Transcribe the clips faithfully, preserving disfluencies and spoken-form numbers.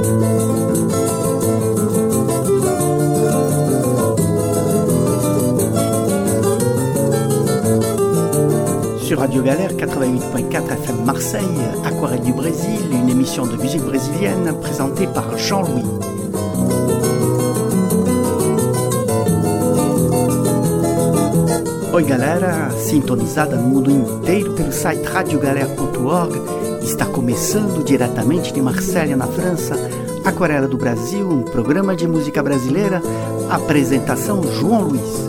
Sur Radio Galère quatre-vingt-huit point quatre F M Marseille, Aquarelle du Brésil, une émission de musique brésilienne présentée par Jean-Louis. Oi galera, sintonizada no mundo inteiro pelo site radio galera ponto org, está começando diretamente de Marselha, na França, Aquarela do Brasil, um programa de música brasileira, apresentação João Luiz.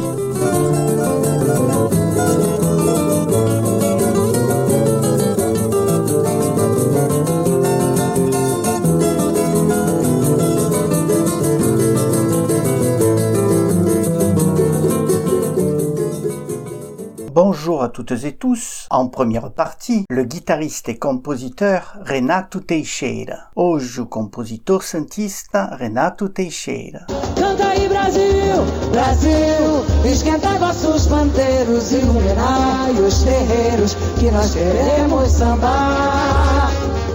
Bonjour à toutes et tous. En première partie, le guitariste et compositeur Renato Teixeira. Hoje o compositor santista Renato Teixeira. Canta aí Brasil, Brasil, esquentai vossos pandeiros, iluminai os terreiros, que nós queremos sambar.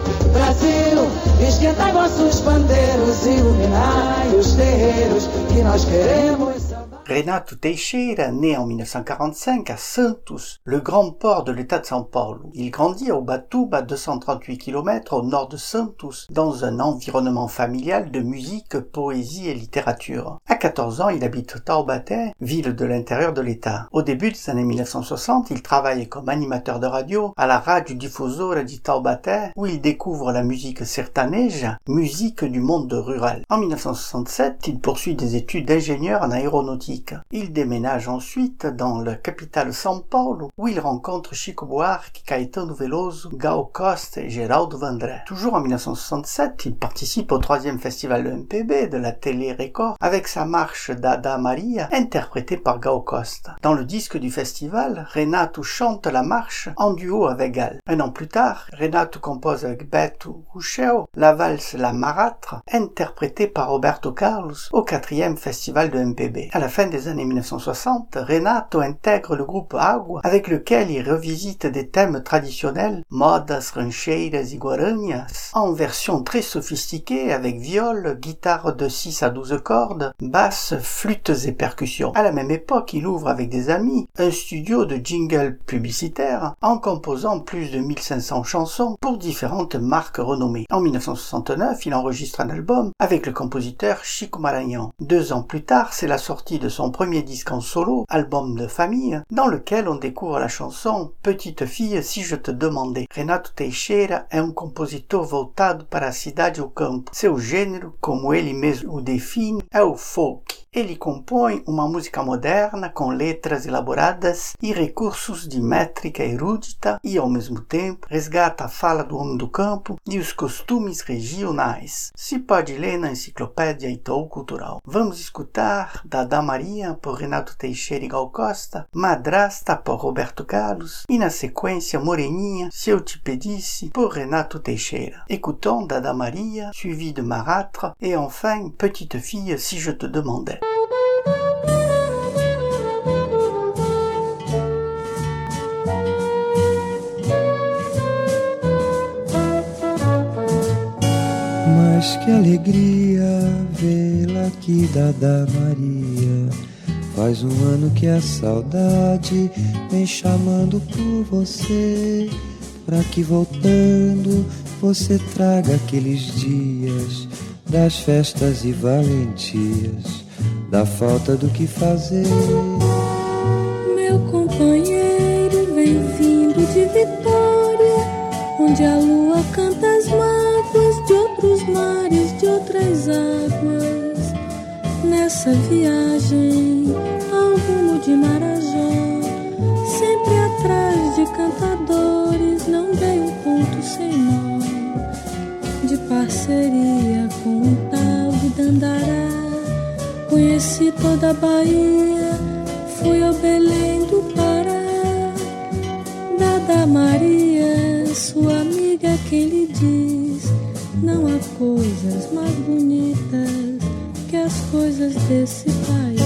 Brasil, esquentai vossos pandeiros, iluminai os terreiros, que nós queremos sambar. Renato Teixeira, né en dix-neuf cent quarante-cinq à Santos, le grand port de l'état de São Paulo. Il grandit à Ubatuba, deux cent trente-huit kilomètres au nord de Santos, dans un environnement familial de musique, poésie et littérature. À quatorze ans, il habite Taubaté, ville de l'intérieur de l'état. Au début des années mille neuf cent soixante, il travaille comme animateur de radio à la Radio Difusora di Taubaté, où il découvre la musique sertaneja, musique du monde rural. En dix-neuf cent soixante-sept, il poursuit des études d'ingénieur en aéronautique. Il déménage ensuite dans la capitale São Paulo, où il rencontre Chico Buarque, Caetano Veloso, Gal Costa et Geraldo Vandré. Toujours en dix-neuf cent soixante-sept, il participe au troisième festival de M P B de la Télé Record avec sa marche Dada Maria, interprétée par Gal Costa. Dans le disque du festival, Renato chante la marche en duo avec Gal. Un an plus tard, Renato compose avec Beto Ruchel la valse La Marâtre, interprétée par Roberto Carlos au quatrième festival de M P B. À la fin des années mille neuf cent soixante, Renato intègre le groupe Água, avec lequel il revisite des thèmes traditionnels, modas, rancheiras et guaranhas, en version très sophistiquée avec viol, guitare de six à douze cordes, basse, flûtes et percussions. À la même époque, il ouvre avec des amis un studio de jingles publicitaires, en composant plus de mille cinq cents chansons pour différentes marques renommées. En dix-neuf cent soixante-neuf, il enregistre un album avec le compositeur Chico Maranhão. Deux ans plus tard, c'est la sortie de son premier disque en solo, album de famille, dans lequel on découvre la chanson Petite fille si je te demandais. Renato Teixeira é um compositor voltado para a cidade e o campo. Seu gênero, como ele mesmo o define, é o folk. Ele compõe uma música moderna com letras elaboradas e recursos de métrica erudita e, ao mesmo tempo, resgata a fala do homem do campo e os costumes regionais. Se pode ler na enciclopédia Itaú Cultural. Vamos escutar Dada Maria por Renato Teixeira e Gal Costa, Madrasta por Roberto Carlos e, na sequência, Moreninha, Se eu te pedisse por Renato Teixeira. Écoutons Dada Maria, suivi de Marâtre et enfin Petite fille si je te demandais. Mas que alegria vê-la aqui, Dada Maria. Faz um ano que a saudade vem chamando por você, pra que voltando você traga aqueles dias das festas e valentias, da falta do que fazer. Meu companheiro vem vindo de Vitória, onde a lua canta as mágoas de outros mares, de outras águas. Nessa viagem ao rumo de Marajó, sempre atrás de cantadores, não dei um ponto sem nó, de parceria com um tal de Dandará. Conheci toda a Bahia, fui ao Belém do Pará. Dada Maria, sua amiga, quem lhe diz, não há coisas mais bonitas que as coisas desse país.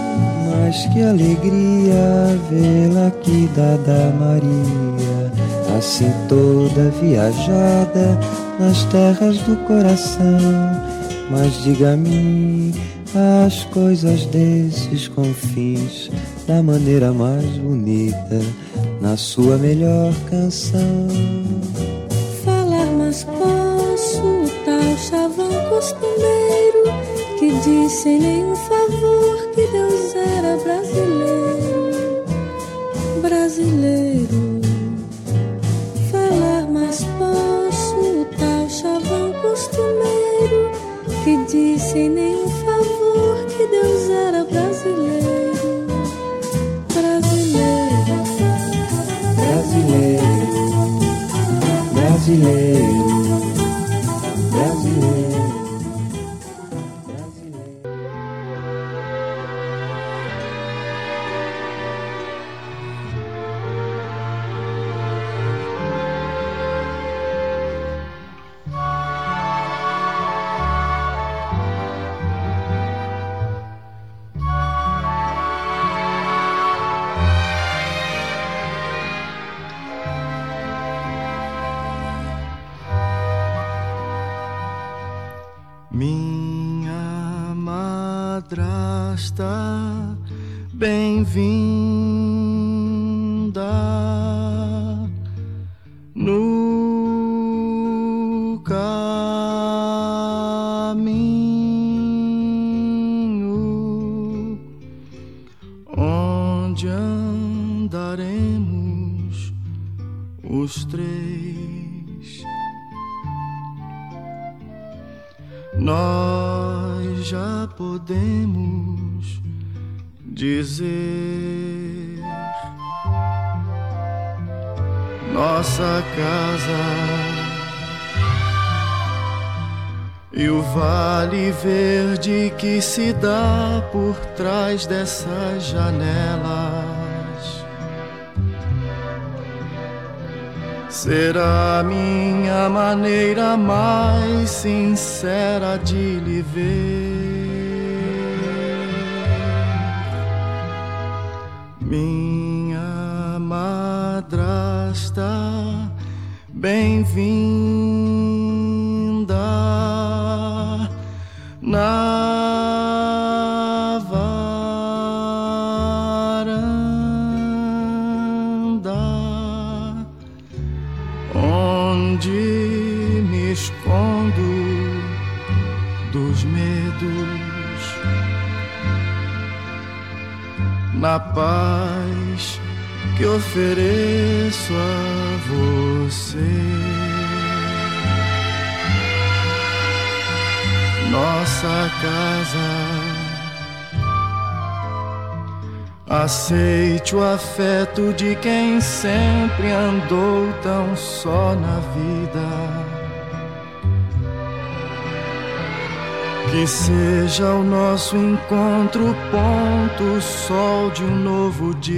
Mas que alegria vê-la aqui, Dada Maria. assim toda viajada nas terras do coração. Mas diga-me as coisas desses confins da maneira mais bonita, na sua melhor canção. Falar mais posso o tal chavão costumeiro que disse sem nenhum favor que Deus era brasileiro, brasileiro. Falar mais posso o tal chavão costumeiro que disse sem nenhum favor que Deus era brasileiro, brasileiro, brasileiro, brasileiro, brasileiro. Minha madrasta, bem-vinda no caminho onde andaremos os três. Nós já podemos dizer nossa casa e o vale verde que se dá por trás dessas janelas será minha maneira mais sincera de lhe ver. Minha madrasta, bem-vinda na varanda onde me escondo dos medos, na paz que ofereço a você. Nossa casa, aceite o afeto de quem sempre andou tão só na vida. Que seja o nosso encontro ponto, sol de um novo dia.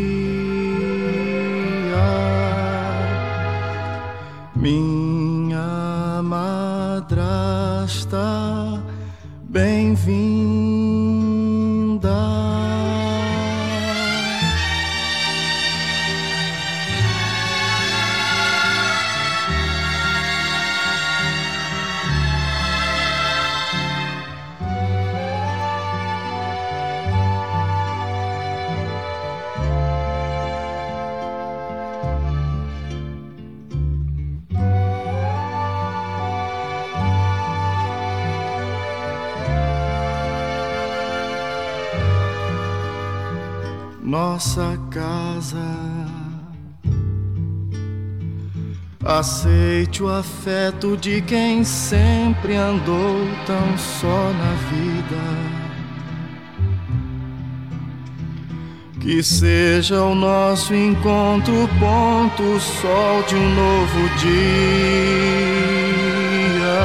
Minha madrasta, bem-vinda. Nossa casa, aceite o afeto de quem sempre andou tão só na vida. Que seja o nosso encontro ponto, sol de um novo dia.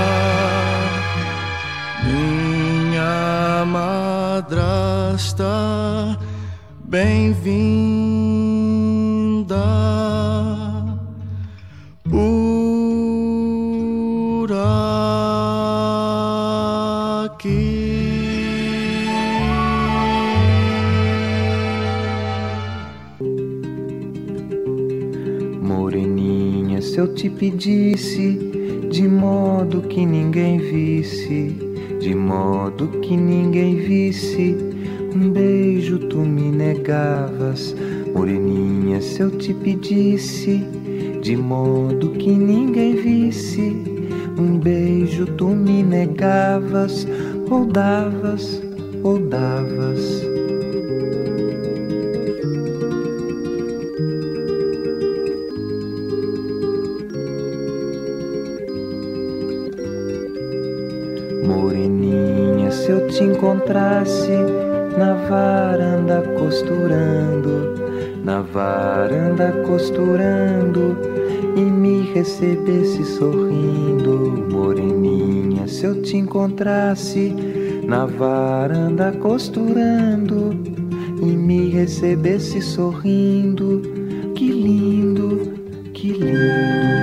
Minha madrasta, bem-vinda por aqui. se eu te pedisse, de modo que ninguém visse, de modo que ninguém visse, um beijo tu me negavas, moreninha, se eu te pedisse, de modo que ninguém visse, um beijo tu me negavas, ou davas, ou davas. Moreninha, se eu te encontrasse na varanda costurando, na varanda costurando, e me recebesse sorrindo. Moreninha, se eu te encontrasse na varanda costurando, e me recebesse sorrindo, que lindo, que lindo.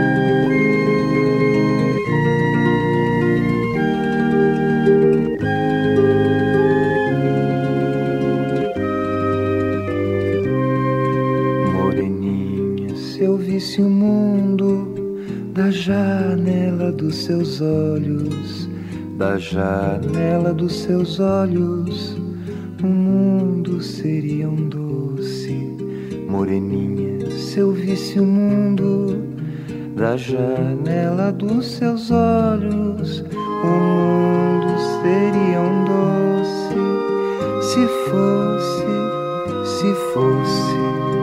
Se o mundo da janela dos seus olhos, da janela dos seus olhos, o mundo seria um doce. Moreninha, se eu visse o mundo da janela dos seus olhos, o mundo seria um doce. Se fosse, se fosse.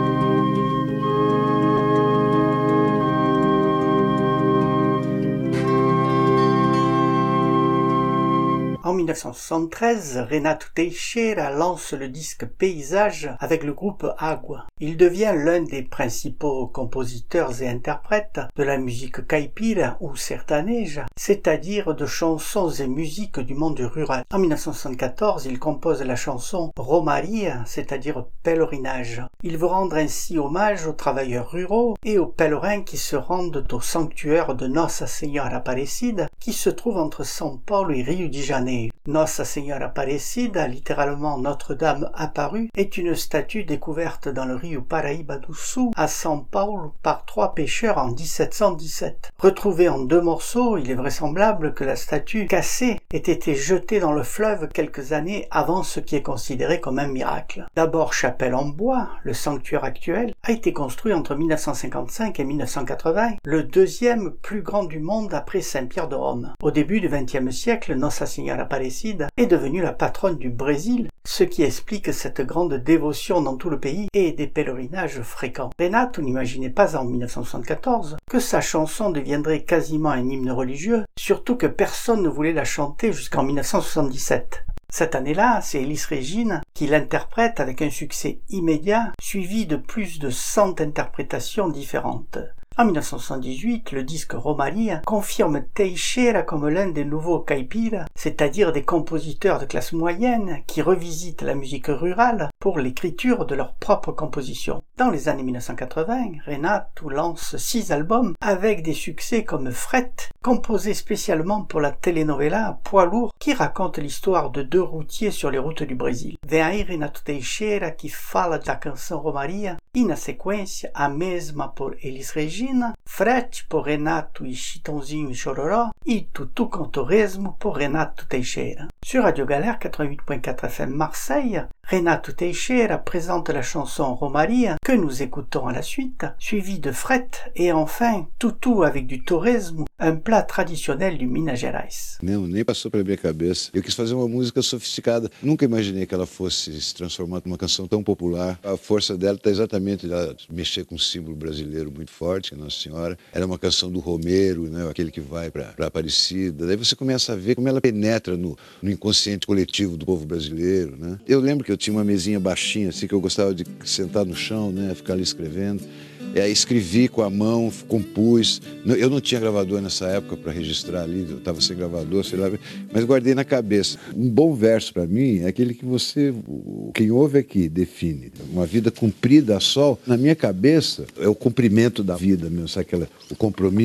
En mille neuf cent soixante-treize, Renato Teixeira lance le disque Paysage avec le groupe Agua. Il devient l'un des principaux compositeurs et interprètes de la musique caipira ou sertaneja, c'est-à-dire de chansons et musiques du monde rural. En mille neuf cent soixante-quatorze, il compose la chanson Romaria, c'est-à-dire pèlerinage. Il veut rendre ainsi hommage aux travailleurs ruraux et aux pèlerins qui se rendent au sanctuaire de Nossa Senhora Aparecida, qui se trouve entre São Paulo et Rio de Janeiro. Nossa Senhora Aparecida, littéralement Notre-Dame apparue, est une statue découverte dans le Rio Paraíba do Sul, à São Paulo, par trois pêcheurs en dix-sept cent dix-sept. Retrouvée en deux morceaux, il est vraisemblable que la statue cassée ait été jetée dans le fleuve quelques années avant ce qui est considéré comme un miracle. D'abord chapelle en bois, le sanctuaire actuel a été construit entre mille neuf cent cinquante-cinq et mille neuf cent quatre-vingts, le deuxième plus grand du monde après Saint-Pierre de Rome. Au début du vingtième siècle, Nossa Senhora Aparecida est devenue la patronne du Brésil, ce qui explique cette grande dévotion dans tout le pays et des pèlerinages fréquents. Renato n'imaginait pas en mille neuf cent soixante-quatorze que sa chanson deviendrait quasiment un hymne religieux, surtout que personne ne voulait la chanter jusqu'en mille neuf cent soixante-dix-sept. Cette année-là, c'est Elis Regina qui l'interprète avec un succès immédiat, suivi de plus de cent interprétations différentes. En mille neuf cent soixante-dix-huit, le disque Romaria confirme Teixeira comme l'un des nouveaux caipira, c'est-à-dire des compositeurs de classe moyenne qui revisitent la musique rurale pour l'écriture de leurs propres compositions. Dans les années mille neuf cent quatre-vingts, Renato lance six albums avec des succès comme Fret, composé spécialement pour la telenovela Poids lourd, qui raconte l'histoire de deux routiers sur les routes du Brésil. Vem aí Renato Teixeira, qui fala da canção Romaria, e na sequência a mesma por Elis Regina, Frete por Renato e Chitãozinho e Chororó, e Tutu Cantoresmo por Renato Teixeira. Sur Radio Galère quatre-vingt-huit point quatre F M Marseille, Renato Teixeira présente la chanson Romaria que nous écoutons à la suite, suivie de Fret et enfin Tutu avec du torresmo, un plat traditionnel du Minas Gerais. Não, nem passou pela minha cabeça. Eu quis fazer uma música sofisticada. Nunca imaginei que ela fosse se transformar numa canção tão popular. A força dela está exatamente ela mexer com um símbolo brasileiro muito forte, que é Nossa Senhora. Ela é uma canção do Romeiro, né, aquele que vai para Aparecida. Daí você começa a ver como ela penetra no, no inconsciente coletivo do povo brasileiro, né? Eu lembro que eu tinha uma mesinha baixinha, assim, que eu gostava de sentar no chão, né, ficar ali escrevendo. É, escrevi com a mão, compus. Eu não tinha gravador nessa época para registrar ali, eu estava sem gravador, sei lá, mas guardei na cabeça. Um bom verso para mim é aquele que você, quem ouve aqui, define. Uma vida cumprida a sol, na minha cabeça, é o cumprimento da vida mesmo, sabe aquela, o compromisso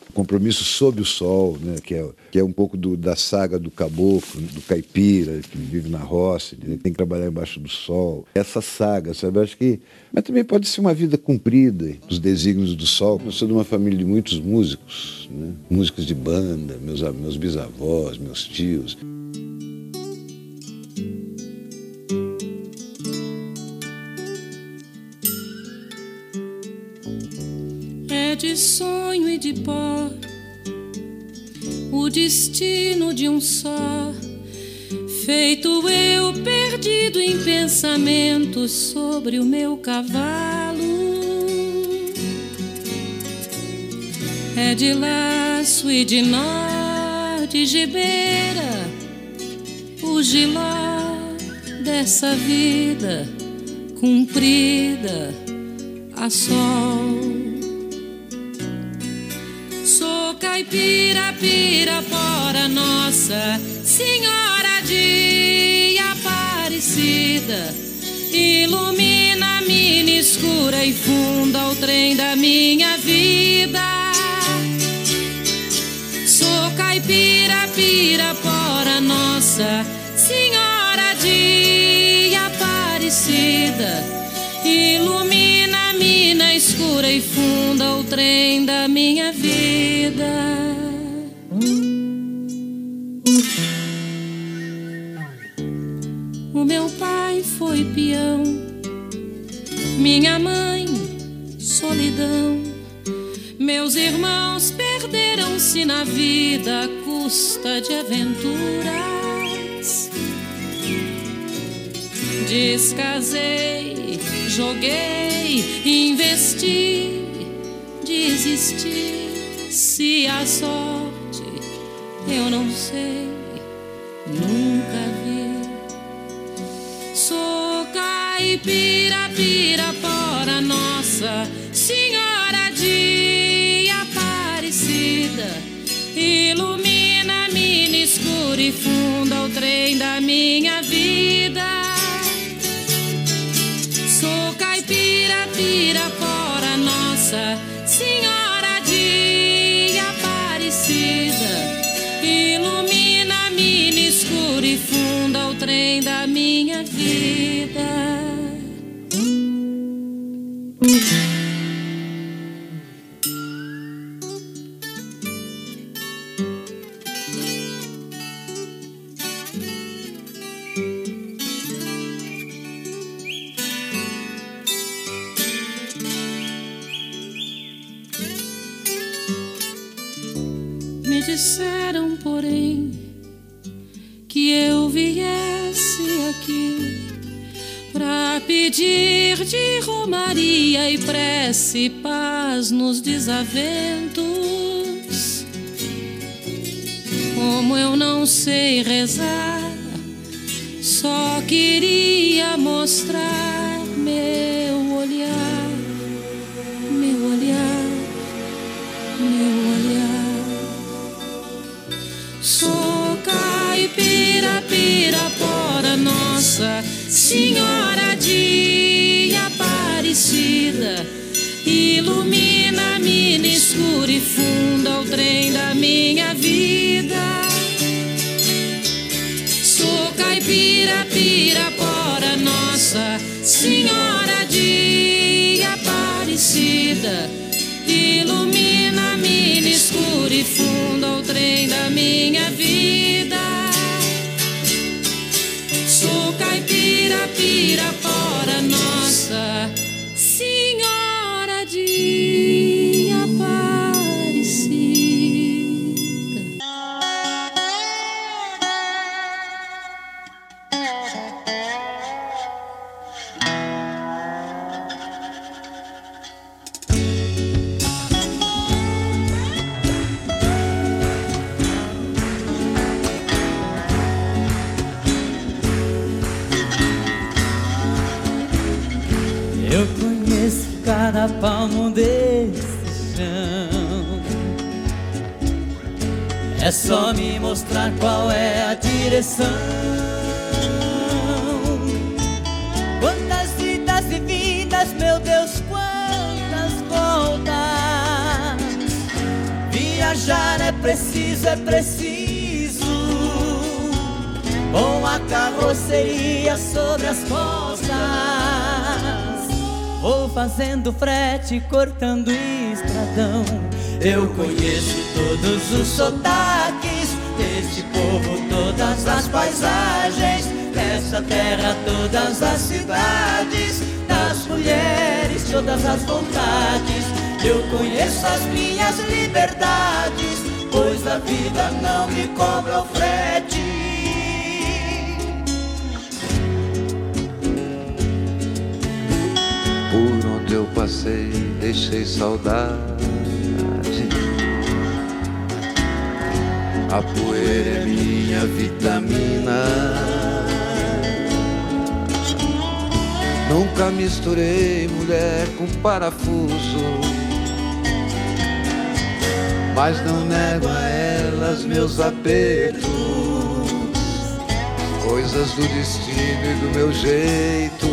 Compromisso Sob o Sol, né? que, é, que é um pouco do, da saga do caboclo, do caipira, que vive na roça, né? Tem que trabalhar embaixo do sol. Essa saga, sabe? Eu acho que... Mas também pode ser uma vida cumprida, dos desígnios do sol. Eu sou de uma família de muitos músicos, né? Músicos de banda, meus, meus bisavós, meus tios. É de sonho e de pó o destino de um só, feito eu perdido em pensamentos sobre o meu cavalo. É de laço e de nó, de gibeira, o giló dessa vida cumprida a sol. Sou caipira, pirapora, Nossa Senhora de Aparecida, ilumina a mina escura e funda o trem da minha vida. Sou caipira, pirapora, Nossa Senhora de Aparecida, ilumina a mina escura e funda o trem da minha vida. O meu pai foi peão, minha mãe solidão. Meus irmãos perderam-se na vida à custa de aventuras. Descasei, joguei, investi, desisti. Se a sorte eu não sei, nunca vi. Sou caipira, pirapora, Nossa Senhora de Aparecida, ilumina a mina escura e funda o trem da minha vida. Sou caipira, pirapora, Nossa Senhora de Aparecida, ilumina a mina escura e funda o trem da minha vida. Me disseram, porém, que eu viesse aqui pra pedir de romaria e prece paz nos desaventos. Como eu não sei rezar, só queria mostrar meu olhar, meu olhar, meu olhar. Sou caipira, pirapora, Nossa Senhora de Aparecida, ilumina a mina escura e funda o trem da minha vida. Sou caipira, pirapora, Nossa Senhora de Aparecida, ilumina a mina escura e funda o trem da minha vida. Sou caipira, pirapora, Nossa Senhora de Aparecida. Eu conheço cada palmo desse chão. É só me mostrar qual é a direção. Quantas vidas e vidas, meu Deus, quantas voltas. preciso, é preciso. Com a carroceria sobre as costas, vou fazendo frete, cortando estradão. Eu conheço todos os sotaques deste povo, todas as paisagens dessa terra, todas as cidades, das mulheres, todas as vontades. Eu conheço as minhas liberdades, pois a vida não me cobra o frete. Por onde eu passei, deixei saudade. A poeira é minha vitamina. Nunca misturei mulher com parafuso, mas não nego a elas meus apertos, coisas do destino e do meu jeito.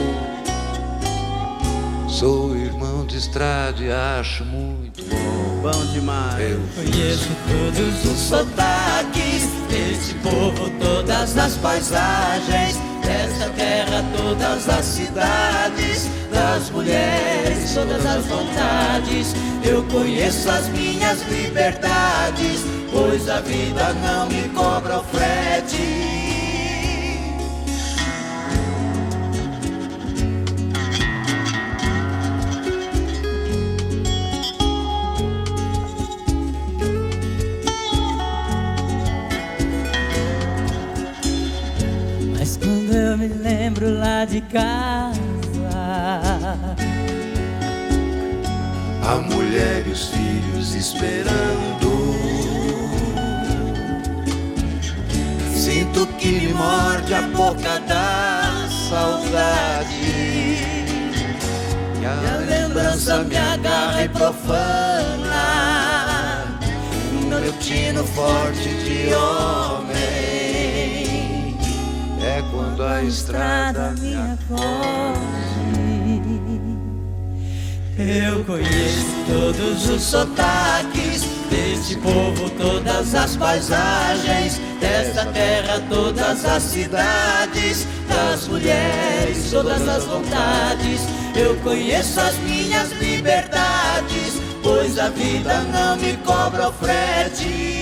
Sou irmão de estrada e acho muito bom. Bom demais. Eu conheço todos os sotaques deste povo, todas as paisagens desta terra, todas as cidades, das mulheres, todas as vontades. Eu conheço as minhas liberdades, pois a vida não me cobra o frete. Me lembro lá de casa, a mulher e os filhos esperando. Sinto que me morde a boca da saudade, e a lembrança me agarra e profana meu tino forte de homem. É quando a estrada me acorde. Eu conheço todos os sotaques deste povo, todas as paisagens desta terra, todas as cidades, das mulheres, todas as vontades. Eu conheço as minhas liberdades, pois a vida não me cobra o frete.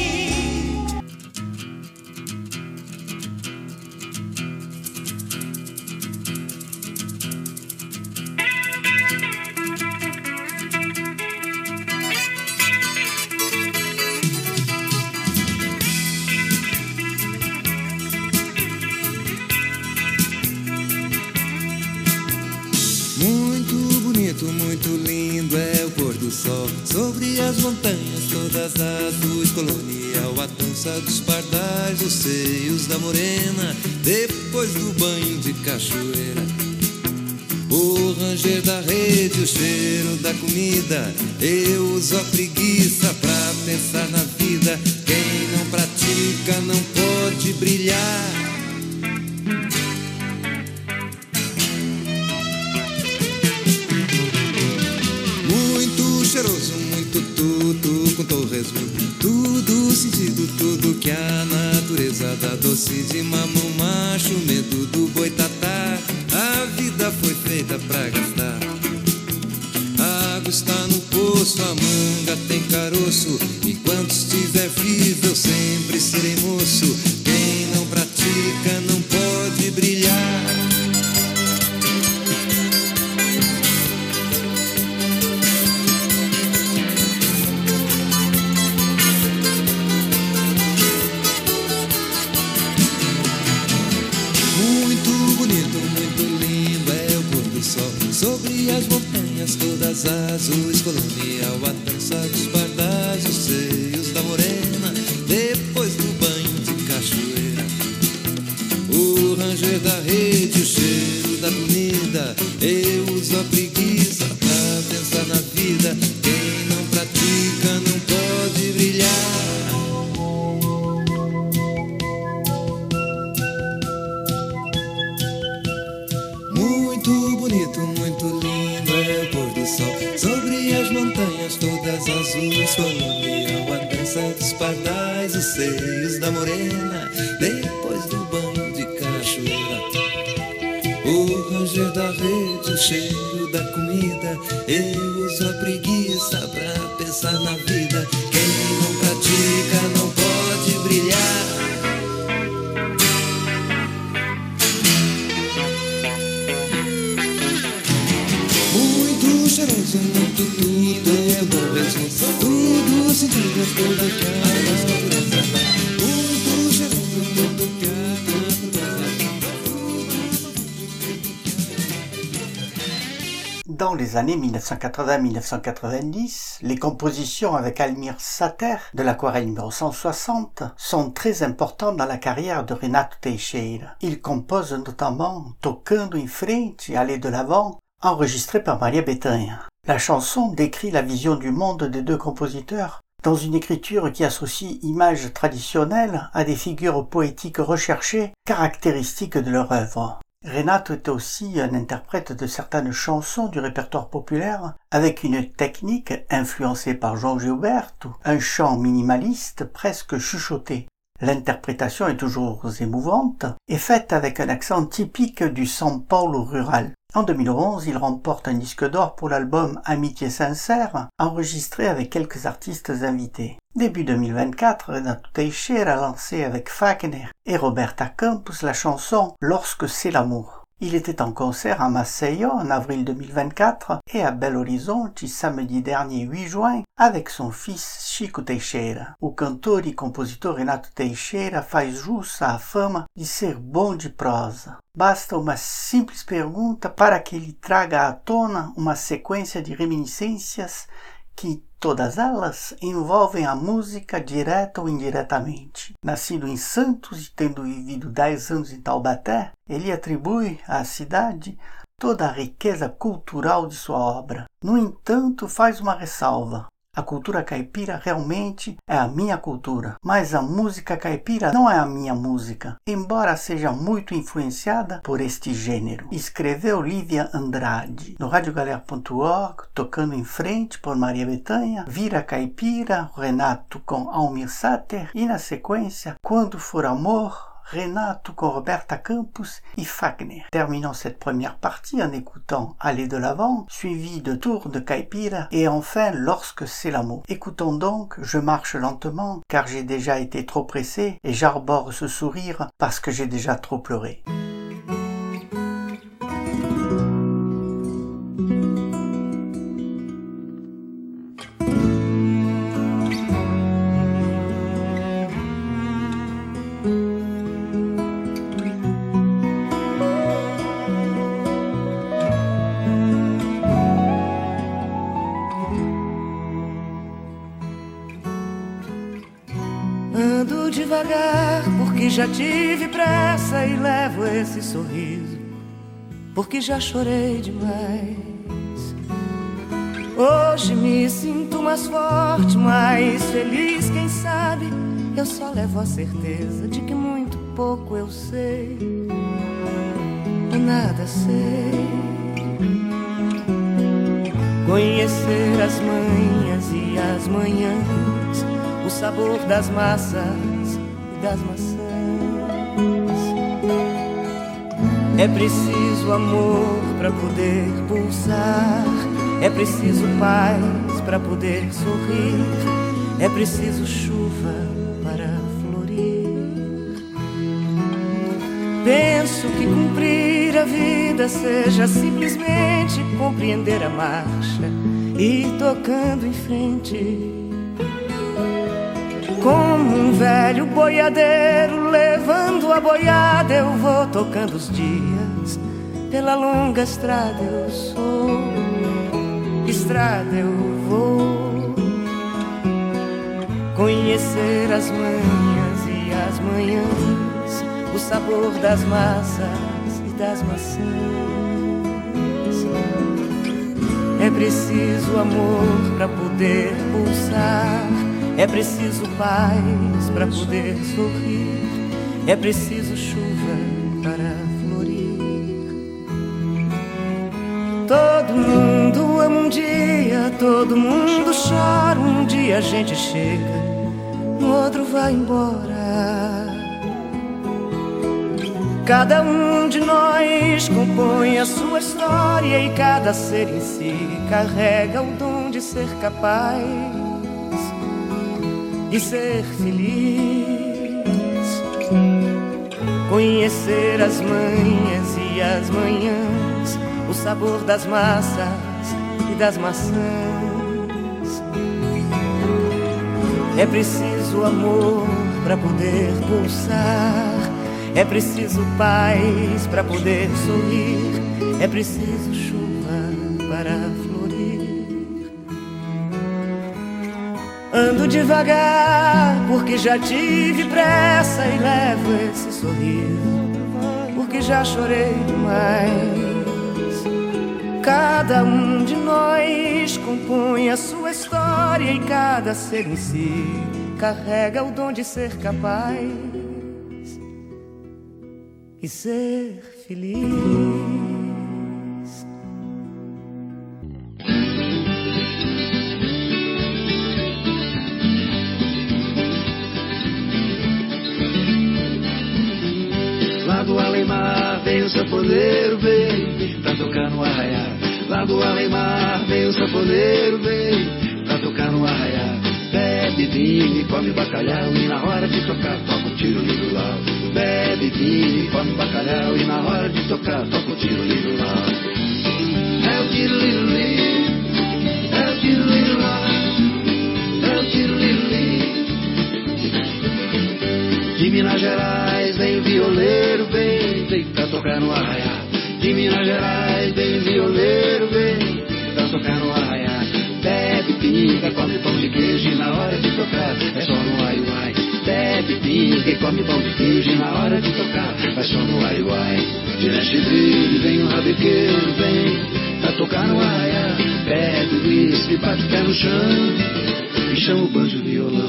Muito lindo é o pôr do sol sobre as montanhas todas azuis, colonial, a dança dos pardais, os seios da morena, depois do banho de cachoeira. O ranger da rede, o cheiro da comida, eu uso a preguiça pra pensar na vida. Quem não pratica não pode brilhar. Cheiroso, muito tudo com torresmo, tudo sentido, tudo que a natureza dá. Doce de mamão macho, medo do boitatá. A vida foi feita pra gastar. A água está no poço, a manga tem caroço, e quando estiver vivo eu sempre serei moço. Quem não pratica não pode brilhar. Sobre as montanhas todas azuis, colonial, a dança dos pardais, os seios da morena, depois do banho de cachoeira. O ranger da rede, o cheiro da comida, eu uso a preguiça pra pensar na vida. Quem não pratica não pode brilhar. Muito bonito, muito lindo é o pôr do sol sobre as montanhas todas azuis, colonial, a dança dos seios da morena, depois do banho de cachoeira. O ranger da rede, o cheiro da comida, eu uso a preguiça pra pensar na vida. Quem não pratica não pode brilhar. Muito cheiroso, muito tudo é bom mesmo. Tudo se liga, toda que a natureza dá. Muito cheiroso, muito que a Dans les années mille neuf cent quatre-vingts à mille neuf cent quatre-vingt-dix, les compositions avec Almir Sater de l'aquarelle numéro cent soixante sont très importantes dans la carrière de Renato Teixeira. Il compose notamment Tocando em Frente, Aller de l'Avant, enregistré par Maria Bethânia. La chanson décrit la vision du monde des deux compositeurs dans une écriture qui associe images traditionnelles à des figures poétiques recherchées caractéristiques de leur œuvre. Renato est aussi un interprète de certaines chansons du répertoire populaire avec une technique influencée par João Gilberto, un chant minimaliste presque chuchoté. L'interprétation est toujours émouvante et faite avec un accent typique du São Paulo rural. En deux mille onze, il remporte un disque d'or pour l'album Amitié sincère, enregistré avec quelques artistes invités. Début deux mille vingt-quatre, Renato Teixeira a lancé avec Fagner et Roberta Campos la chanson Lorsque c'est l'amour. Il était en concert à Maceió en avril deux mille vingt-quatre et à Belo Horizonte samedi dernier huit juin avec son fils Chico Teixeira. O cantor e compositor Renato Teixeira faz jus à fama de ser bom de prosa. Basta uma simples pergunta para que ele traga à tona uma sequência de reminiscências que todas elas envolvem a música direta ou indiretamente. Nascido em Santos e tendo vivido dez anos em Taubaté, ele atribui à cidade toda a riqueza cultural de sua obra. No entanto, faz uma ressalva. A cultura caipira realmente é a minha cultura, mas a música caipira não é a minha música, embora seja muito influenciada por este gênero. Escreveu Lívia Andrade. No radio galera ponto org, Tocando em Frente, por Maria Bethânia, Vira Caipira, Renato com Almir Sater, e na sequência, Quando For Amor, Renato com Roberta Campos et Fagner. Terminons cette première partie en écoutant Aller de l'Avant, suivi de Tour de Caipira et enfin Lorsque c'est l'amour. Écoutons donc Je marche lentement car j'ai déjà été trop pressé et j'arbore ce sourire parce que j'ai déjà trop pleuré. Ando devagar porque já tive pressa e levo esse sorriso porque já chorei demais. Hoje me sinto mais forte, mais feliz, quem sabe eu só levo a certeza de que muito pouco eu sei, eu nada sei. Conhecer as manhas e as manhãs, o sabor das massas e das maçãs. É preciso amor para poder pulsar, é preciso paz para poder sorrir, é preciso chuva para florir. Penso que cumprir a vida seja simplesmente compreender a marcha e ir tocando em frente. Como um velho boiadeiro levando a boiada, eu vou tocando os dias. Pela longa estrada eu sou, estrada eu vou. Conhecer as manhas e as manhãs, o sabor das massas e das maçãs. É preciso amor para poder pulsar, é preciso paz para poder sorrir, é preciso chuva para florir. Todo mundo ama um dia, todo mundo chora, um dia a gente chega, no outro vai embora. Cada um de nós compõe a sua história e cada ser em si carrega o dom de ser capaz de ser feliz. Conhecer as manhas e as manhãs, o sabor das massas e das maçãs. É preciso amor para poder pulsar. É preciso paz para poder sorrir. É preciso chuva para florir. Ando devagar porque já tive pressa e levo esse sorriso porque já chorei demais. Cada um de nós compõe a sua história e cada ser em si carrega o dom de ser capaz e ser feliz. Lá do além-mar vem o sanfoneiro, vem pra tocar no arraiá. Lá do além-mar vem o sanfoneiro, vem pra tocar no arraiá. Bebe vinho e come bacalhau e na hora de tocar toca o tiro lindo lá. Bebe vinho e come bacalhau e na hora de tocar toca o tiro lindo lá. É o tiro lindo li, é o tiro lindo lá, é o tiro lindo li. De Minas Gerais vem violeiro, vem, vem pra tocar no arraiá. De Minas Gerais vem violeiro, vem pra tocar no arraiá. Bebe pinga, come pão de queijo e na hora de tocar é só no ai-uai. Bebe pinga e come pão de queijo e na hora de tocar é só no ai-uai. De leste brilho vem um rabequeiro, vem pra tocar no arraiá. Bebe whisky, bate o pé no chão e chama o banjo violão.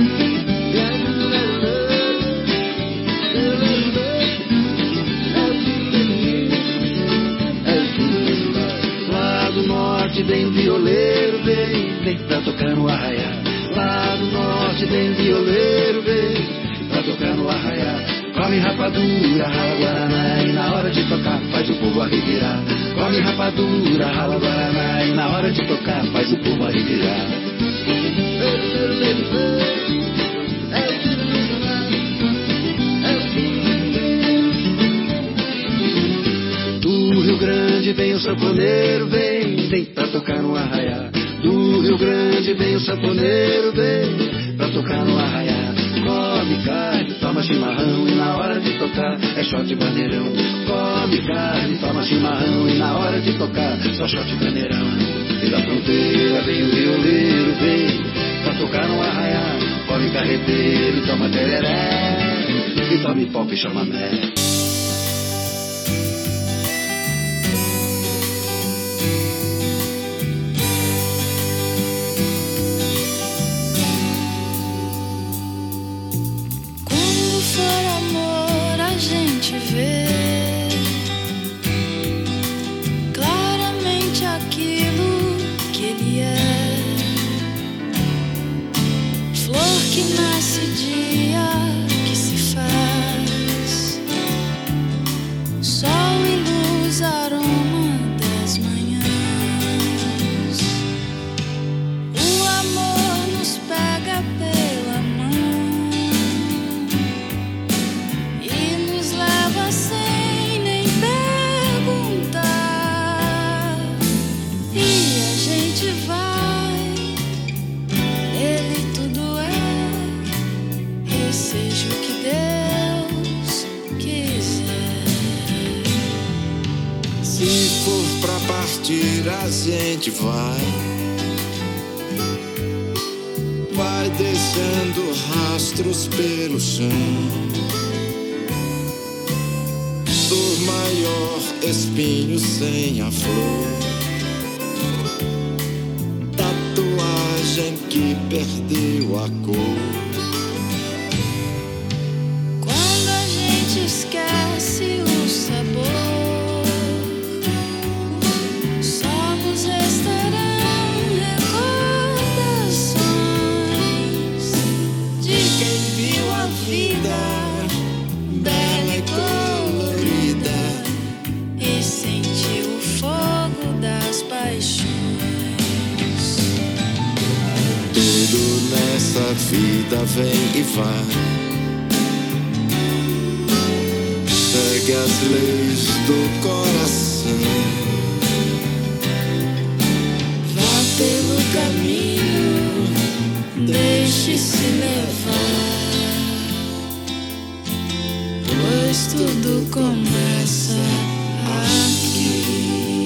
Vem violeiro, vem, vem pra tocar no arraiá. Lá do norte vem violeiro, vem pra tocar no arraiá. Come rapadura, rala guaraná e na hora de tocar faz o povo arrevirar. Come rapadura, rala guaraná e na hora de tocar faz o povo arrevirar. Do Rio Grande vem o sanfoneiro, vem, vem pra tocar no arraiá. Do Rio Grande vem o sanfoneiro, vem pra tocar no arraiá. Come carne, toma chimarrão e na hora de tocar é shot bandeirão. Come carne, toma chimarrão e na hora de tocar só shot bandeirão. E da fronteira vem o violeiro, vem pra tocar no arraiá. Come carreteiro, toma tereré e tome pop e chamamé. Claramente aquilo que ele é, flor que nasce dia que se faz, sol e luz, aroma das manhãs. O amor nos pega pela mão e nos leva sem nem perguntar, e a gente vai, ele tudo é, e seja o que Deus quiser. Se for pra partir a gente vai, vai deixando rastros pelo chão do maior espinho sem a flor, tatuagem que perdeu a cor. Quando a gente esquece o sabor, só nos restarão recordações de quem vida vem e vai. Segue as leis do coração. Vá pelo caminho, deixe-se levar, pois tudo começa aqui.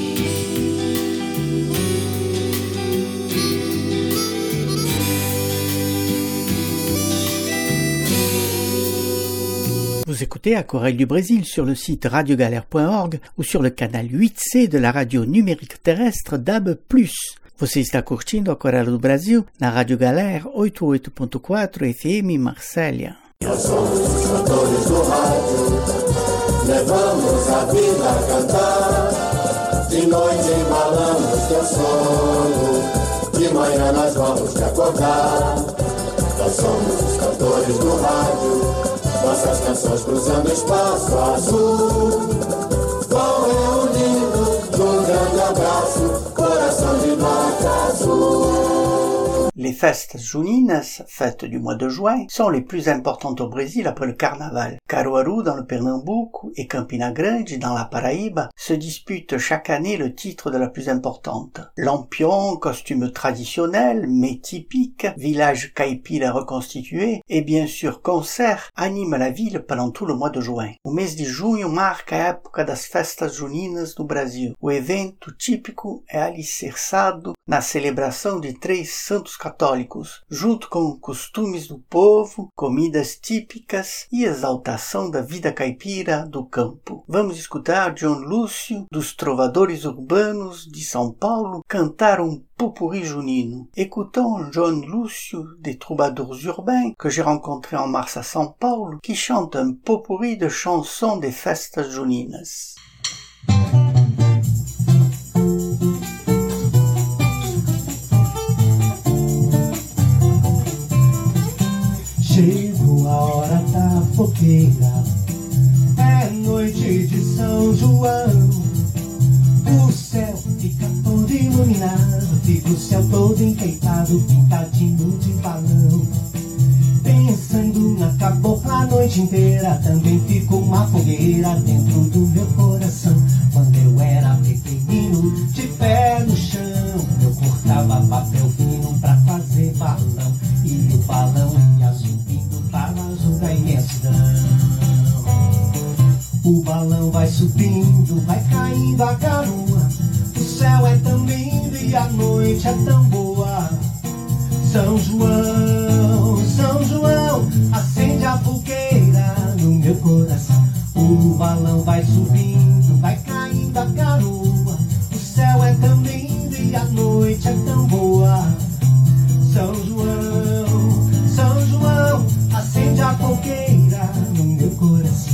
Vous écoutez Aquarelle du Brésil sur le site radio galère point org ou sur le canal huit C de la radio numérique terrestre D A B plus. Você está curtindo Aquarelle do Brasil na Rádio Galera oitenta e oito ponto quatro F M Marsella. Nós somos os cantores do rádio, levamos a vida a cantar. De noite embalamos teu sono, de manhã nós vamos te acordar. Nós somos os cantores do rádio, nossas canções cruzando o espaço azul, vão reunindo num grande abraço, coração de nota azul. Les festas juninas, fêtes du mois de juin, sont les plus importantes au Brésil après le carnaval. Caruaru dans le Pernambuco et Campina Grande dans la Paraíba se disputent chaque année le titre de la plus importante. Lampion, costume traditionnel mais typique, village caipira reconstitué et bien sûr concerts animent la ville pendant tout le mois de juin. O mês de junho marca a época das festas juninas no Brasil. O evento típico é alicerçado na celebração de três santos católicos, junto com costumes do povo, comidas típicas e exaltação da vida caipira do campo. Vamos escutar John Lúcio, dos Trovadores Urbanos de São Paulo, cantar um pot-pourri junino. Écoutons John Lúcio des Troubadours Urbains, que j'ai rencontré en mars à São Paulo, qui chante un pot-pourri de chansons des festas juninas. Chegou a hora da fogueira, é noite de São João. O céu fica todo iluminado, fica o céu todo enfeitado, pintadinho de balão. Pensando na cabocla a noite inteira, também ficou uma fogueira dentro do meu coração. Quando eu era pequenino, de pé no chão, eu cortava papel fino pra fazer balão, e o balão ia subindo para azul da imensidão. O balão vai subindo, vai caindo a garoa, o céu é tão lindo e a noite é tão boa. São João, São João, acende a fogueira no meu coração. O balão vai subindo, vai caindo a garoa, o céu é tão lindo e a noite é tão boa. São João, São João, acende a fogueira no meu coração.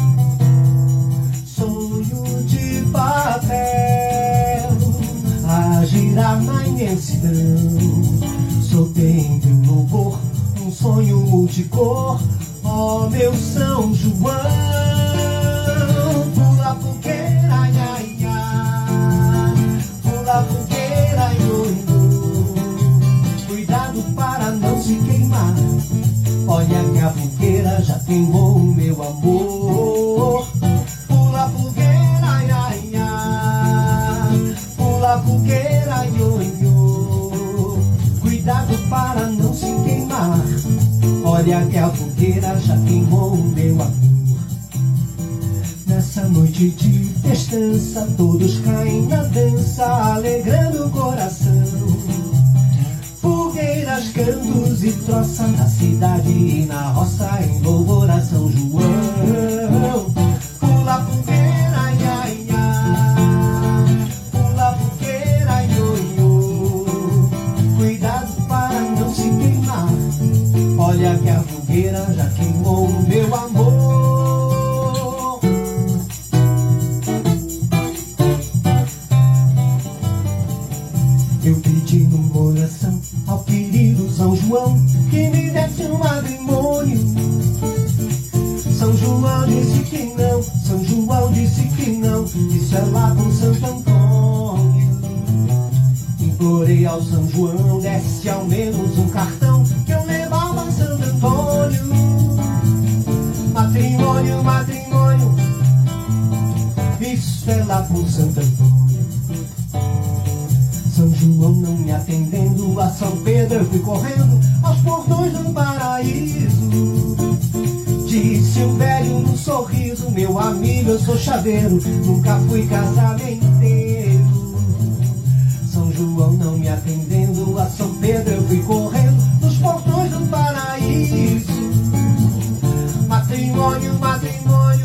Sonho de papel a girar na imensidão, soltei meu louvor, um sonho multicor, ó meu São João. Pula fogueira, ai, ai, ai, pula fogueira, io, io. Cuidado para não se queimar, olha que a fogueira já queimou o meu amor. Pula fogueira, ai, ai, ai, pula fogueira, io, io. Cuidado para não se queimar, olha que a fogueira já queimou o meu amor. Nessa noite de festança, todos caem na dança, alegrando o coração. Fogueiras, cantos e troça na cidade e na roça, em louvor a São João. Pula fogueira, ai, ai, ai, pula fogueira, io, io. Cuidado para não se queimar, olha que a fogueira já queimou o meu amor. Eu pedi numa oração ao querido São João que me desse um matrimônio. São João disse que não, São João disse que não, isso é lá com Santo Antônio. Implorei ao São João, desse ao menos um cartão que eu levava a Santo Matrimônio, matrimônio, isso é lá por Santo Antônio. São João não me atendendo, a São Pedro eu fui correndo aos portões do paraíso. Disse um velho num sorriso, meu amigo, eu sou chaveiro, nunca fui casamenteiro. São João não me atendendo, a São Pedro eu fui correndo nos portões do paraíso. Matrimônio, matrimônio,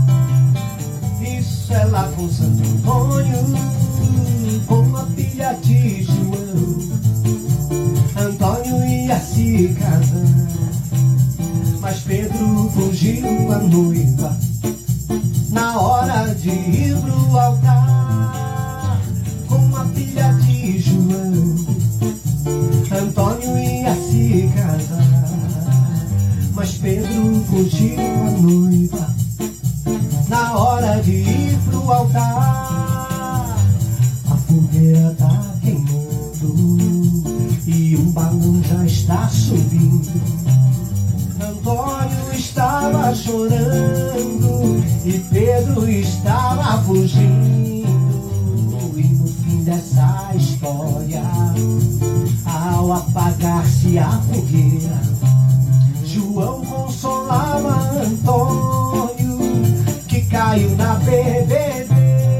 isso é lá com Santo Antônio, com a filha de João. Antônio ia se casar, mas Pedro fugiu a noiva na hora de ir pro altar. Com a filha de João, Antônio ia se casar, mas Pedro fugiu a noiva na hora de ir pro altar. A fogueira tá queimando e um balão já está subindo. Antônio estava chorando e Pedro estava fugindo. E no fim dessa história, ao apagar-se a fogueira, João consolava Antônio, que caiu na bebedeira.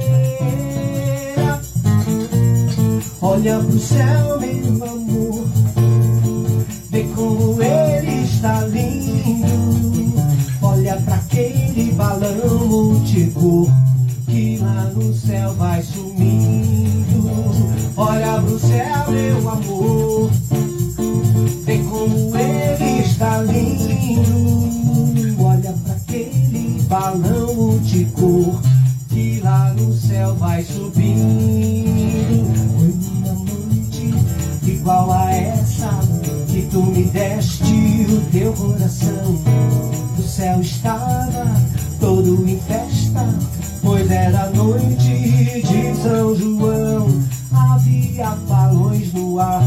Olha pro céu, meu amor, vê como ele está lindo. Olha pra aquele balão multicor que lá no céu vai sumindo. Olha pro céu, meu amor, vê como ele está lindo. Olha pra aquele balão multicor que lá no céu vai subindo. Foi uma noite igual a essa que tu me deste o teu coração. O céu estava todo em festa, pois era noite de São João. Havia balões no ar,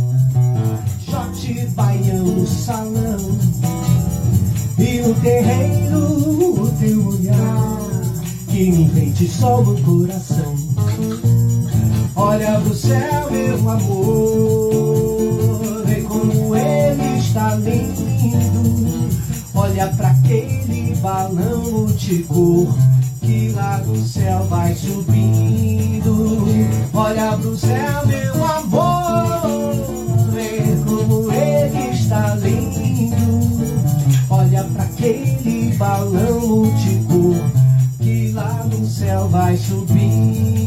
shot baião no salão, e no terreiro o teu olhar que me enfeitiçou no coração. Olha pro céu, meu amor, vê como ele está lindo. Olha pra aquele balão multicor que lá do céu vai subindo. Olha pro céu, meu amor, vê como ele está lindo. Olha pra aquele balão multicor que lá no céu vai subindo.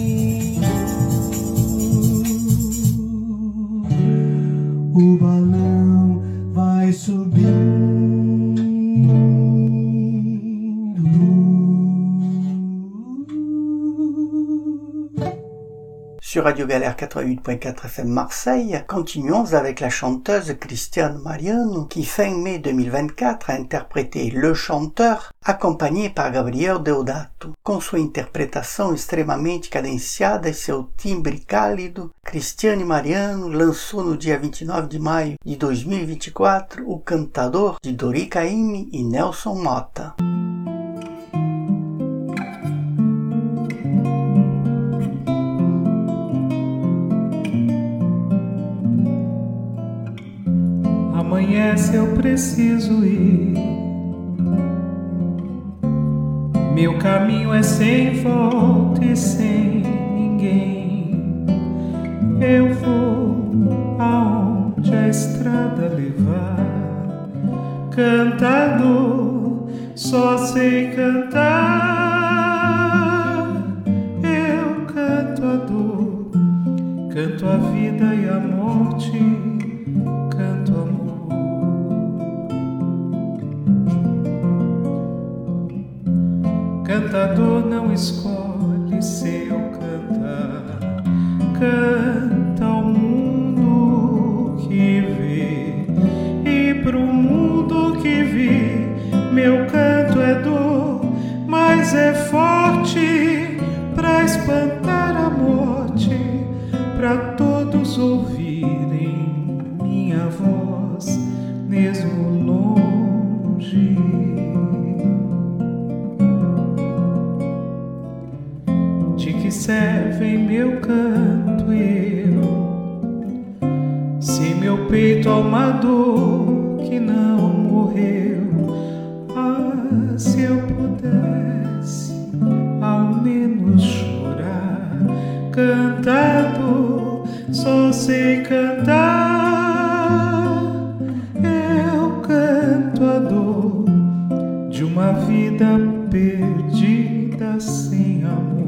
O balão vai subindo. Sur Radio Galère quatre-vingt-huit point quatre F M Marseille, continuons avec la chanteuse Cristiane Mariano qui fin mai deux mille vingt-quatre a interprété Le Chanteur acompanhé par Gabriel Deodato. Com sua interpretação extremamente cadenciada e seu timbre cálido, Cristiane Mariano lançou no dia vinte e nove de maio de dois mil e vinte e quatro O Cantador de Dori Caymmi e Nelson Motta. Amanhece, eu preciso ir. Meu caminho é sem volta e sem ninguém. Eu vou aonde a estrada levar. Cantador, só sei cantar. Eu canto a dor, canto a vida e a morte, canto amor. Cantador não escolhe seu cantar, canta ao mundo que vê, e pro mundo que vi, meu canto é dor, mas é forte pra espantar a morte, pra todos ouvirem minha voz, mesmo longe. servem meu canto e eu. Se meu peito almador que não morreu, ah, se eu pudesse ao menos chorar, cantado, só sei cantar. Eu canto a dor de uma vida perdida sem amor.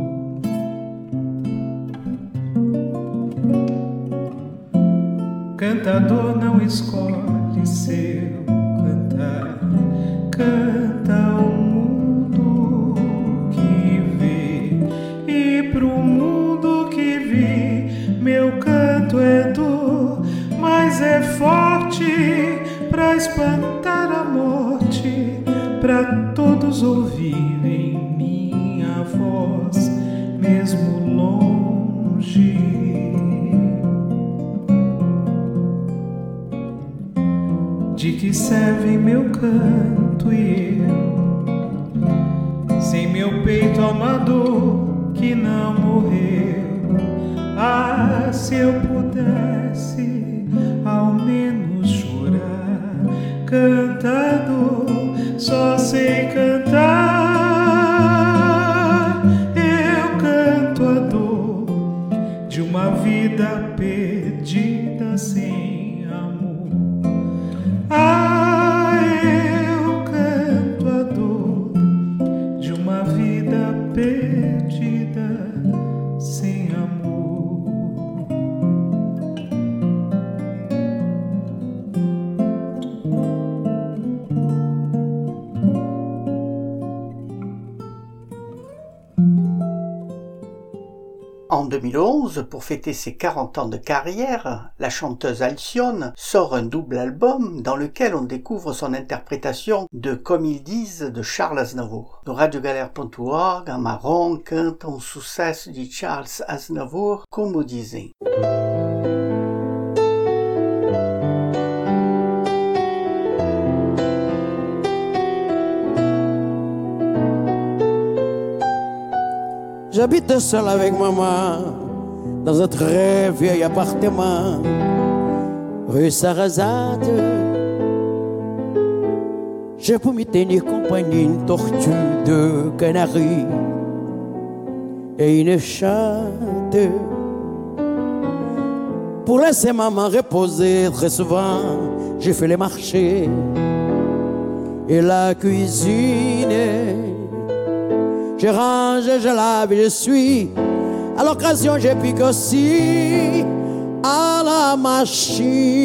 Cantador não escolhe seu cantar, canta o mundo que vê, e pro mundo que vi, meu canto é dor, mas é forte pra espantar a morte, pra todos ouvirem minha voz, mesmo longe. De que serve meu canto e eu, sem meu peito almador que não morreu? Ah, se eu pudesse ao menos chorar, cantador, só sei cantar. Eu canto a dor de uma vida perdida sem ah, eu canto a dor de uma vida perdida sem amor. En deux mille onze, pour fêter ses quarante ans de carrière, la chanteuse Alcyone sort un double album dans lequel on découvre son interprétation de Comme ils disent de Charles Aznavour. No radiogalera ponto org, a Marrom canta um sucesso de Charles Aznavour, Como dizem. J'habite seul avec maman dans un très vieil appartement, rue Sarrazade. J'ai pour m'y tenir compagnie une tortue de Canaries et une chatte. Pour laisser maman reposer, très souvent j'ai fait les marchés et la cuisine. Je range, je lave, je suis. À l'occasion, je pique aussi à la machine.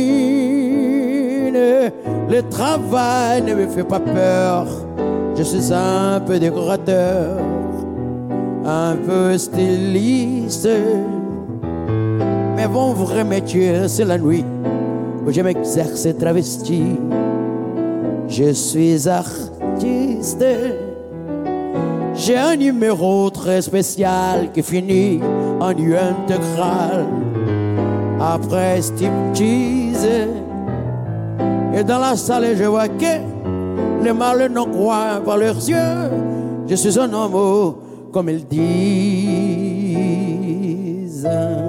Le travail ne me fait pas peur. Je suis un peu décorateur, un peu styliste. Mais mon vrai métier, c'est la nuit où je m'exerce travesti. Je suis artiste. J'ai un numéro très spécial qui finit en U intégral. Après striptease, et dans la salle je vois que les mâles n'en croient pas leurs yeux. Je suis un homme comme ils disent.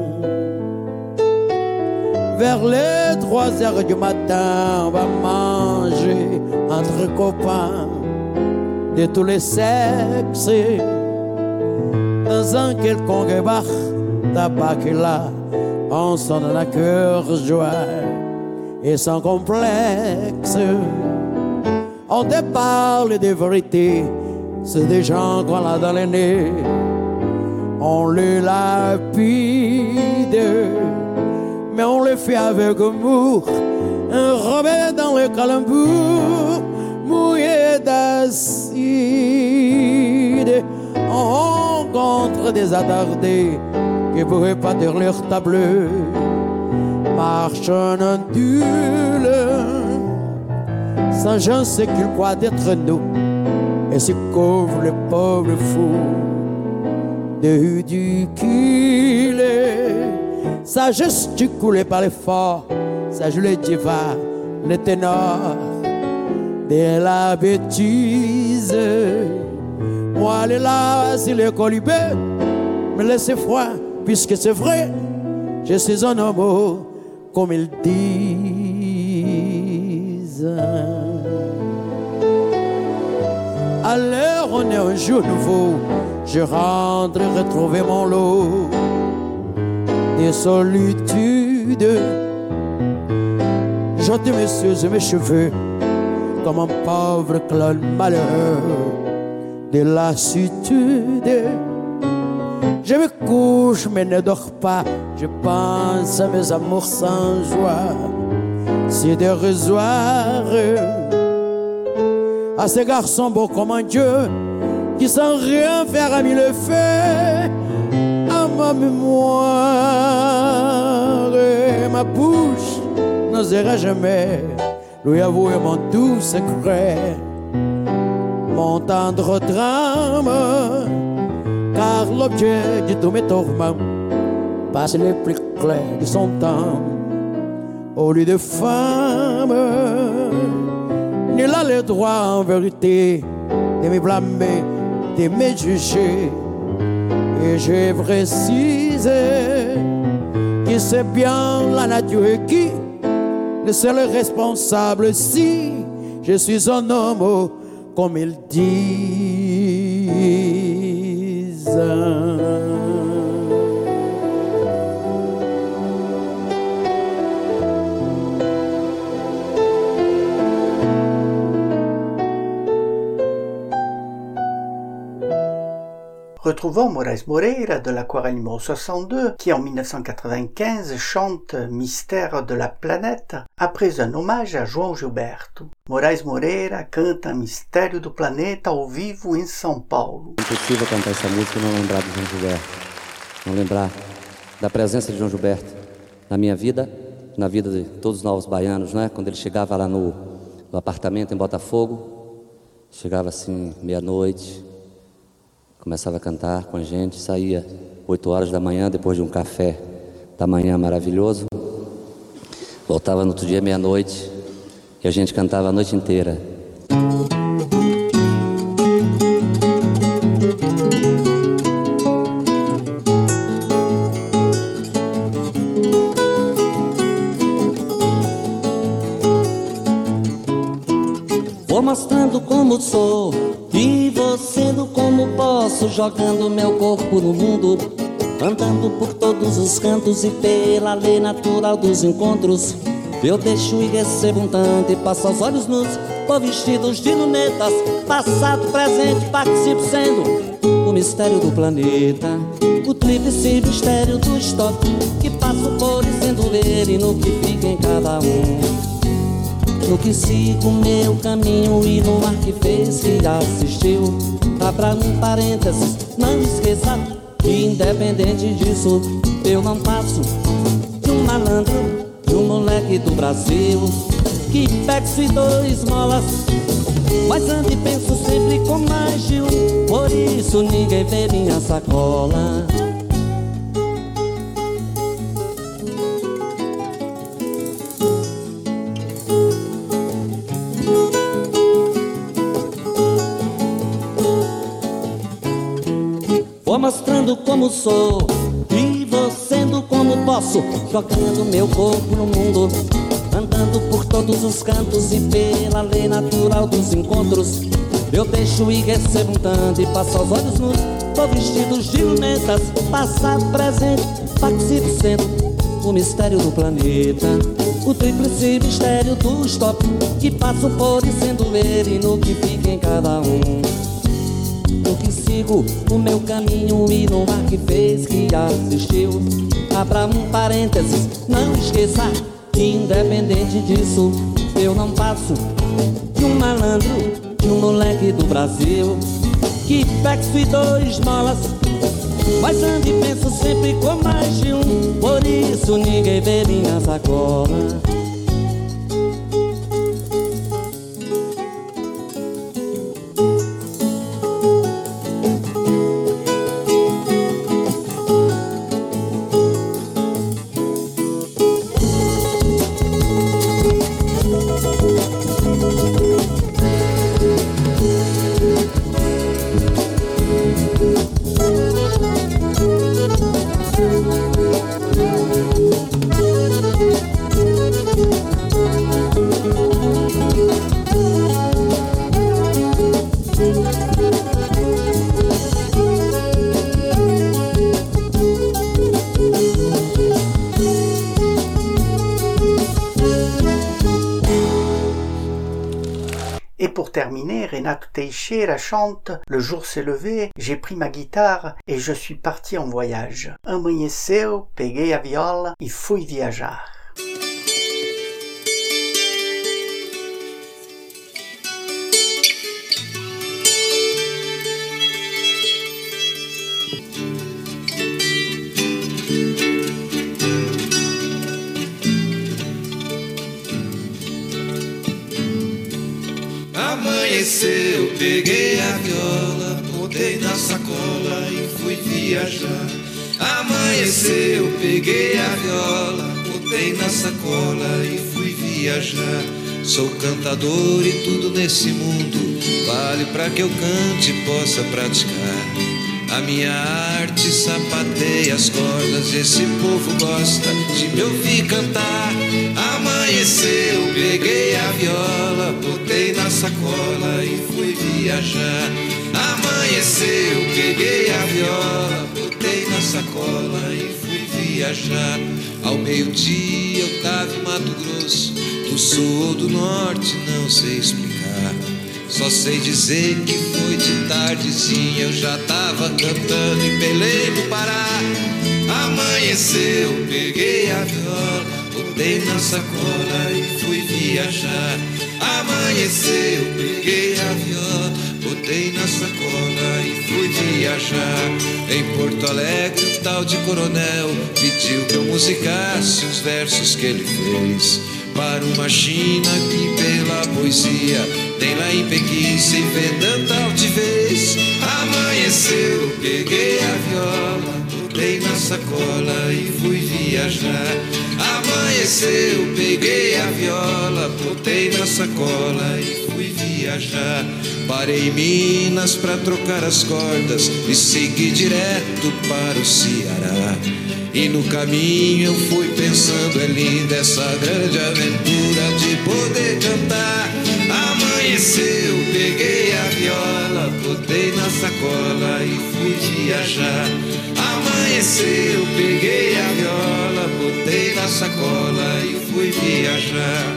Vers les trois heures du matin, on va manger entre copains de tous les sexes, dans un quelconque bar tabac là, on s'en donne à cœur joie et sans complexe. On te parle de vérité, c'est des gens qu'on a dans les nez, on les lapide, mais on le fait avec amour, enrobé dans le calembour, mouillé d'acide. On rencontre des attardés qui pourraient pas dire leur table, marche en ondule, sans je sais qu'il croit d'être nous, et se couvre le pauvre fou de du qu'il est. Ça gesticule par l'effort, ça joue les divas, les ténors de la bêtise. Moi, elle est là, c'est le colibé, me laisser froid, puisque c'est vrai, je suis un homme comme ils disent. À l'heure on est un jour nouveau, je rentre retrouver mon lot des solitudes. J'ôte mes yeux et mes cheveux comme un pauvre clown malheureux de lassitude. Je me couche mais ne dors pas, je pense à mes amours sans joie. C'est dérisoire à ces garçons beaux comme un dieu qui sans rien faire a mis le feu à ma mémoire. Et ma bouche n'osera jamais lui avouer mon doux secret, mon tendre drame, car l'objet de tous mes tourments passe le plus clair de son temps. Au lieu de femme, nul n'a le droit en vérité de me blâmer, de me juger. Et je précise que c'est bien la nature qui le seul responsable si je suis un homme comme ils disent. Retrouvons Moraes Moreira de l'aquarelle numéro soixante-deux qui en mille neuf cent quatre-vingt-quinze chante Mystère de la planète après un hommage a João Gilberto. Moraes Moreira canta Mistério do Planeta ao vivo em São Paulo. É impossível cantar essa música e não lembrar de João Gilberto, não lembrar da presença de João Gilberto na minha vida, na vida de todos os novos baianos, né? Quando ele chegava lá no, no apartamento em Botafogo, chegava assim meia-noite, começava a cantar com a gente, saía oito horas da manhã, depois de um café da manhã maravilhoso, voltava no outro dia meia-noite e a gente cantava a noite inteira. Vou mostrando como sou e vou sendo como posso, jogando meu corpo no mundo, andando por todos os cantos e pela lei natural dos encontros. Eu deixo e recebo um tanto e passo aos olhos nus, vou vestidos de lunetas, passado, presente, participo sendo o mistério do planeta, o tríplice mistério do stop, que passo por e sendo ele no que fica em cada um. No que sigo meu caminho e no ar que fez, que assistiu. Abra um parênteses, não esqueça que independente disso eu não passo de um malandro, de um moleque do Brasil que pega-se dois molas, mas ando e penso sempre com mais de um, por isso ninguém vê minha sacola. Vou mostrando como sou e vou sendo como posso, jogando meu corpo no mundo, andando por todos os cantos e pela lei natural dos encontros. Eu deixo e recebo um tanto e passo aos olhos nus, tô vestidos de lunetas, passado, presente, participo sendo o mistério do planeta, o tríplice mistério do stop, que passo por e sendo ele no que fica em cada um. No que sigo o meu caminho e no ar que fez, que assistiu. Abra um parênteses, não esqueça que independente disso eu não passo de um malandro, de um moleque do Brasil que pega-se dois molas, mas ando e penso sempre com mais de um, por isso ninguém vê minha sacola. Renato Teixeira chante « Le jour s'est levé, j'ai pris ma guitare et je suis parti en voyage. Amanheceu, peguei a viola e fui viajar. » Amanheceu, peguei a viola, botei na sacola e fui viajar. Amanheceu, peguei a viola, botei na sacola e fui viajar. Sou cantador e tudo nesse mundo vale pra que eu cante e possa praticar. A minha arte sapateia as cordas, esse povo gosta de me ouvir cantar. Amanheceu, peguei a viola, botei na sacola e fui viajar. Amanheceu, peguei a viola, botei na sacola e fui viajar. Ao meio-dia eu tava em Mato Grosso, do sul ou do norte, não sei explicar. Só sei dizer que foi de tardezinha, eu já tava cantando em Belém do Pará. Amanheceu, peguei a viola, botei na sacola e fui viajar. Amanheceu, peguei a viola, botei na sacola e fui viajar. Em Porto Alegre, o tal de coronel pediu que eu musicasse os versos que ele fez para uma China que pela poesia tem lá em Pequim se vê tanta altivez. Amanheceu, peguei a viola, botei na sacola e fui viajar. Amanheceu, peguei a viola, botei na sacola e fui viajar. Parei em Minas pra trocar as cordas e segui direto para o Ceará. E no caminho eu fui pensando, é linda essa grande aventura de poder cantar. Amanheceu, peguei a viola, botei na sacola e fui viajar. Amanheceu, peguei a viola, botei na sacola e fui viajar.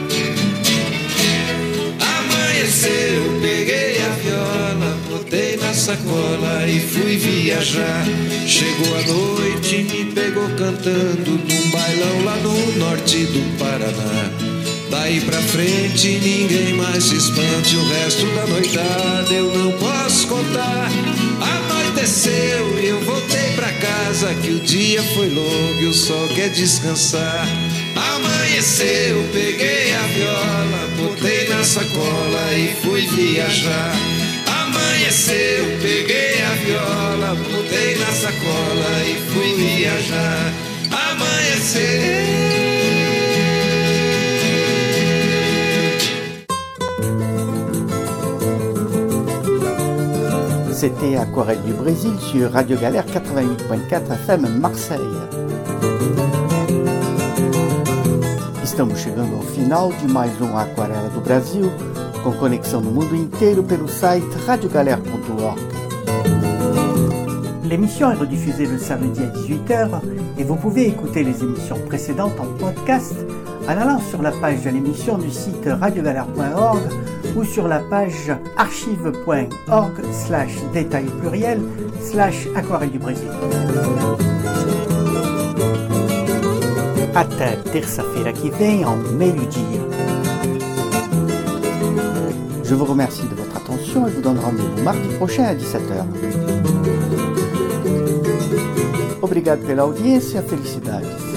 Amanheceu, peguei a viola, botei na sacola e fui viajar. Chegou a noite e me pegou cantando num bailão lá no norte do Paraná. Daí pra frente ninguém mais se espante, o resto da noitada eu não posso contar. Anoiteceu e eu voltei pra casa, que o dia foi longo e o sol quer descansar. Amanheceu, peguei a viola, botei na sacola e fui viajar. Amanheceu, peguei a viola, botei na sacola e fui viajar. Amanheceu. C'était Aquarelle du Brésil sur Radio Galère quatre-vingt-huit point quatre F M Marseille. Estamos chegando ao final de mais um Aquarela do Brasil, com conexão no mundo inteiro pelo site radio galère point org. L'émission est rediffusée le samedi à dix-huit heures et vous pouvez écouter les émissions précédentes en podcast en allant sur la page de l'émission du site radio galère point org ou sur la page archive point org slash détail pluriel slash aquarelle du Brésil. Até terça-feira que vem, ao meio-dia. Je vous remercie de votre attention et vous donne rendez-vous mardi prochain à dix-sept heures. Obrigado pela audiência, felicidades.